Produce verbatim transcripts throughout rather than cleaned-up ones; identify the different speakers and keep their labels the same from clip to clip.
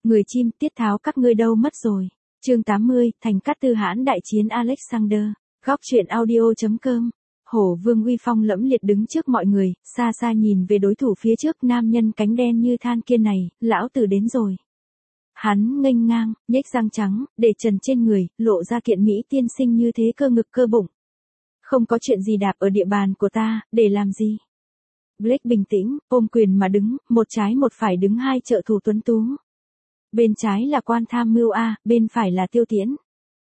Speaker 1: Người chim, tiết tháo các ngươi đâu mất rồi. Chương tám mươi, thành Cát Tư hãn đại chiến Alexander. Góc truyện audio.com. Hổ Vương uy phong lẫm liệt đứng trước mọi người, xa xa nhìn về đối thủ phía trước, nam nhân cánh đen như than kia này, lão tử đến rồi. Hắn nghênh ngang, nhếch răng trắng, để trần trên người, lộ ra kiện mỹ tiên sinh như thế cơ ngực cơ bụng. Không có chuyện gì đạp ở địa bàn của ta, để làm gì? Blake bình tĩnh, ôm quyền mà đứng, một trái một phải đứng hai trợ thủ tuấn tú. Bên trái là quan tham mưu A, bên phải là Tiêu Tiễn.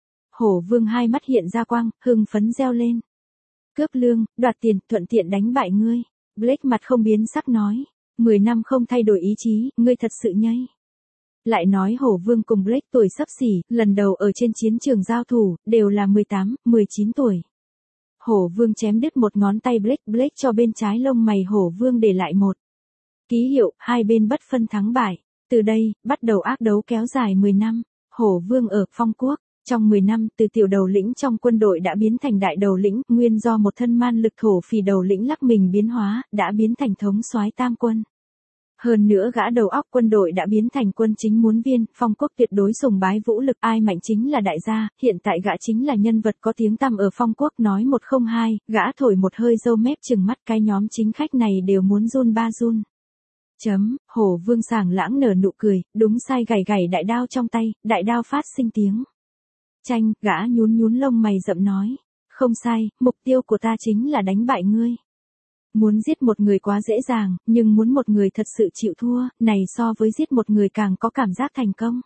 Speaker 1: Hổ Vương hai mắt hiện ra quang, hưng phấn reo lên. Cướp lương, đoạt tiền, thuận tiện đánh bại ngươi. Blake mặt không biến sắc nói. Mười năm không thay đổi ý chí, ngươi thật sự nhây. Lại nói Hổ Vương cùng Blake tuổi xấp xỉ, lần đầu ở trên chiến trường giao thủ, đều là mười tám, mười chín tuổi. Hổ Vương chém đứt một ngón tay Blake, Blake cho bên trái lông mày Hổ Vương để lại một ký hiệu, hai bên bất phân thắng bại. Từ đây, bắt đầu ác đấu kéo dài mười năm. Hổ Vương ở Phong Quốc, trong mười năm, từ tiểu đầu lĩnh trong quân đội đã biến thành đại đầu lĩnh, nguyên do một thân man lực thổ phỉ đầu lĩnh lắc mình biến hóa, đã biến thành thống soái tam quân. Hơn nữa gã đầu óc quân đội đã biến thành quân chính muốn viên, Phong Quốc tuyệt đối sùng bái vũ lực, ai mạnh chính là đại gia, hiện tại gã chính là nhân vật có tiếng tăm ở Phong Quốc, nói một không hai, gã thổi một hơi râu mép chừng mắt, cái nhóm chính khách này đều muốn run ba run. Chấm, Hổ Vương sảng lãng nở nụ cười, đúng sai gảy gảy đại đao trong tay, đại đao phát sinh tiếng. Chanh, gã nhún nhún lông mày rậm nói. Không sai, mục tiêu của ta chính là đánh bại ngươi. Muốn giết một người quá dễ dàng, nhưng muốn một người thật sự chịu thua, này so với giết một người càng có cảm giác thành công.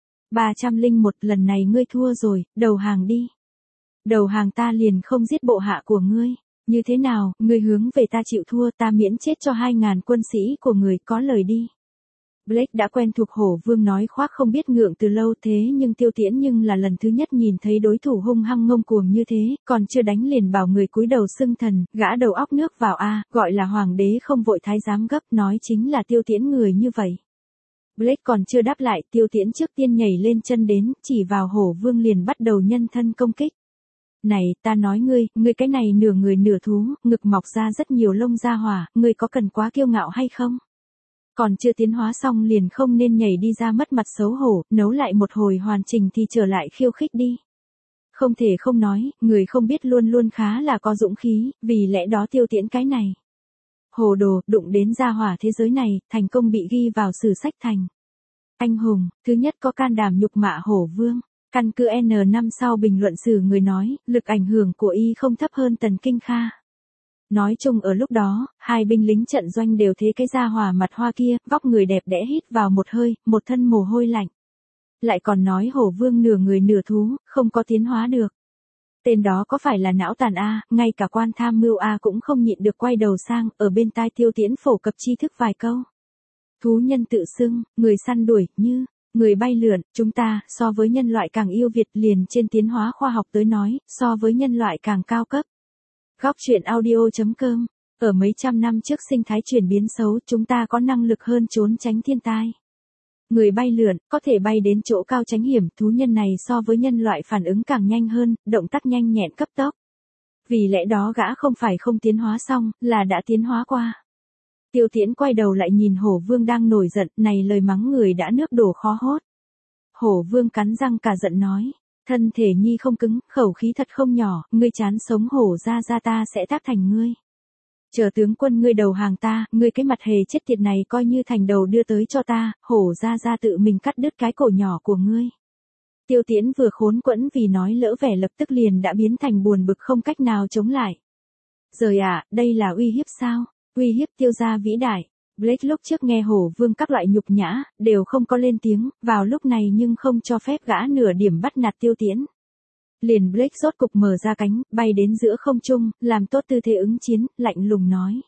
Speaker 1: ba trăm lẻ một lần này ngươi thua rồi, đầu hàng đi. Đầu hàng ta liền không giết bộ hạ của ngươi. Như thế nào, ngươi hướng về ta chịu thua, ta miễn chết cho hai ngàn quân sĩ của người, có lời đi. Blake đã quen thuộc Hổ Vương nói khoác không biết ngượng từ lâu, thế nhưng Tiêu Tiễn nhưng là lần thứ nhất nhìn thấy đối thủ hung hăng ngông cuồng như thế, còn chưa đánh liền bảo người cúi đầu xưng thần, gã đầu óc nước vào a, gọi là hoàng đế không vội thái giám gấp, nói chính là Tiêu Tiễn người như vậy. Blake còn chưa đáp lại, Tiêu Tiễn trước tiên nhảy lên chân đến, chỉ vào Hổ Vương liền bắt đầu nhân thân công kích. Này, ta nói ngươi, ngươi cái này nửa người nửa thú, ngực mọc ra rất nhiều lông da hỏa, ngươi có cần quá kiêu ngạo hay không? Còn chưa tiến hóa xong liền không nên nhảy đi ra mất mặt xấu hổ, nấu lại một hồi hoàn chỉnh thì trở lại khiêu khích đi. Không thể không nói, người không biết luôn luôn khá là có dũng khí, vì lẽ đó Tiêu Tiễn cái này. Hồ đồ, đụng đến gia hỏa thế giới này, thành công bị ghi vào sử sách thành anh hùng, thứ nhất có can đảm nhục mạ Hổ Vương. Căn cứ N năm sau bình luận sử người nói, lực ảnh hưởng của y không thấp hơn Tần Kinh Kha. Nói chung ở lúc đó, hai binh lính trận doanh đều thế cái gia hỏa mặt hoa kia, vóc người đẹp đẽ hít vào một hơi, một thân mồ hôi lạnh. Lại còn nói Hổ Vương nửa người nửa thú, không có tiến hóa được. Tên đó có phải là não tàn A, ngay cả quan tham mưu A cũng không nhịn được quay đầu sang, ở bên tai Tiêu Tiễn phổ cập tri thức vài câu. Thú nhân tự xưng, người săn đuổi, như người bay lượn, chúng ta, so với nhân loại càng yêu Việt liền trên tiến hóa khoa học tới nói, so với nhân loại càng cao cấp. Góc truyện audio.com. Ở mấy trăm năm trước sinh thái chuyển biến xấu, chúng ta có năng lực hơn trốn tránh thiên tai. Người bay lượn, có thể bay đến chỗ cao tránh hiểm, thú nhân này so với nhân loại phản ứng càng nhanh hơn, động tác nhanh nhẹn cấp tốc. Vì lẽ đó gã không phải không tiến hóa xong, là đã tiến hóa qua. Tiêu Tiễn quay đầu lại nhìn Hổ Vương đang nổi giận, này lời mắng người đã nước đổ khó hốt. Hổ Vương cắn răng cả giận nói, thân thể nhi không cứng, khẩu khí thật không nhỏ, ngươi chán sống hổ ra ra ta sẽ tác thành ngươi. Chờ tướng quân ngươi đầu hàng ta, ngươi cái mặt hề chết tiệt này coi như thành đầu đưa tới cho ta, hổ ra ra tự mình cắt đứt cái cổ nhỏ của ngươi. Tiêu Tiễn vừa khốn quẫn vì nói lỡ vẻ lập tức liền đã biến thành buồn bực không cách nào chống lại. Rồi à, đây là uy hiếp sao? Uy hiếp Tiêu gia vĩ đại. Blake lúc trước nghe Hổ Vương các loại nhục nhã, đều không có lên tiếng, vào lúc này nhưng không cho phép gã nửa điểm bắt nạt Tiêu Tiễn. Liền Blake rốt cục mở ra cánh, bay đến giữa không trung, làm tốt tư thế ứng chiến, lạnh lùng nói.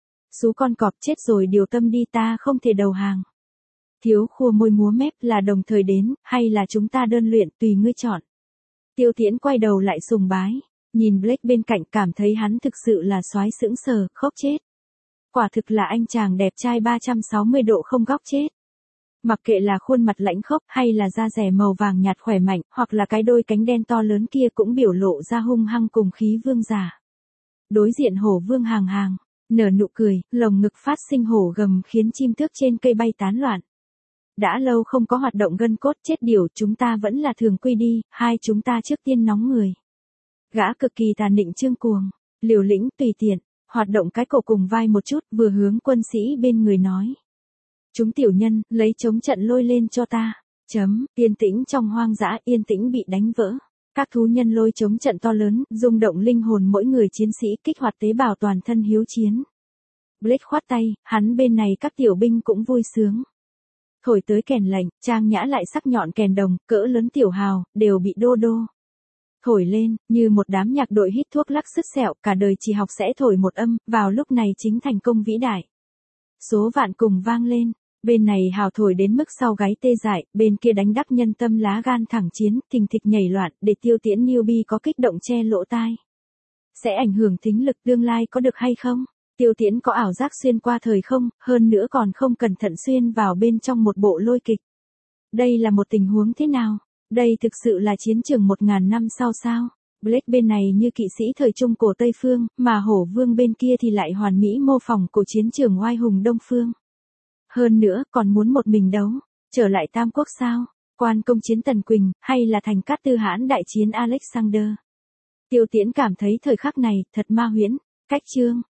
Speaker 1: Xú con cọp chết rồi điều tâm đi, ta không thể đầu hàng. Thiếu khua môi múa mép là đồng thời đến, hay là chúng ta đơn luyện, tùy ngươi chọn. Tiêu Tiễn quay đầu lại sùng bái, nhìn Blake bên cạnh cảm thấy hắn thực sự là soái sững sờ, khóc chết. Quả thực là anh chàng đẹp trai ba trăm sáu mươi độ không góc chết. Mặc kệ là khuôn mặt lãnh khốc hay là da dẻ màu vàng nhạt khỏe mạnh, hoặc là cái đôi cánh đen to lớn kia cũng biểu lộ ra hung hăng cùng khí vương giả. Đối diện Hổ Vương hàng hàng, nở nụ cười, lồng ngực phát sinh hổ gầm khiến chim tước trên cây bay tán loạn. đã lâu không có hoạt động gân cốt chết điều, chúng ta vẫn là thường quy đi, hai chúng ta trước tiên nóng người. Gã cực kỳ tàn nịnh trương cuồng, liều lĩnh tùy tiện, hoạt động cái cổ cùng vai một chút, vừa hướng quân sĩ bên người nói. Chúng tiểu nhân, lấy chống trận lôi lên cho ta. Chấm, yên tĩnh trong hoang dã, yên tĩnh bị đánh vỡ. Các thú nhân lôi chống trận to lớn, rung động linh hồn mỗi người chiến sĩ, kích hoạt tế bào toàn thân hiếu chiến. Blake khoát tay, hắn bên này các tiểu binh cũng vui sướng. Thổi tới kèn lệnh, trang nhã lại sắc nhọn kèn đồng, cỡ lớn tiểu hào, đều bị đô đô. Thổi lên, như một đám nhạc đội hít thuốc lắc sứt sẹo, cả đời chỉ học sẽ thổi một âm, vào lúc này chính thành công vĩ đại. Số vạn cùng vang lên, bên này hào thổi đến mức sau gáy tê dại, bên kia đánh đắc nhân tâm lá gan thẳng chiến, thình thịch nhảy loạn, để Tiêu Tiễn newbie có kích động che lỗ tai. Sẽ ảnh hưởng thính lực tương lai có được hay không? Tiêu Tiễn có ảo giác xuyên qua thời không, hơn nữa còn không cẩn thận xuyên vào bên trong một bộ lôi kịch. Đây là một tình huống thế nào? Đây thực sự là chiến trường một ngàn năm sau sao? Blake bên này như kỵ sĩ thời trung cổ Tây Phương, mà Hổ Vương bên kia thì lại hoàn mỹ mô phỏng của chiến trường oai hùng Đông Phương. Hơn nữa, còn muốn một mình đấu, trở lại Tam Quốc sao? Quan công chiến Tần Quỳnh, hay là thành Cát Tư Hãn đại chiến Alexander? Tiêu Tiễn cảm thấy thời khắc này thật ma huyễn. Cách chương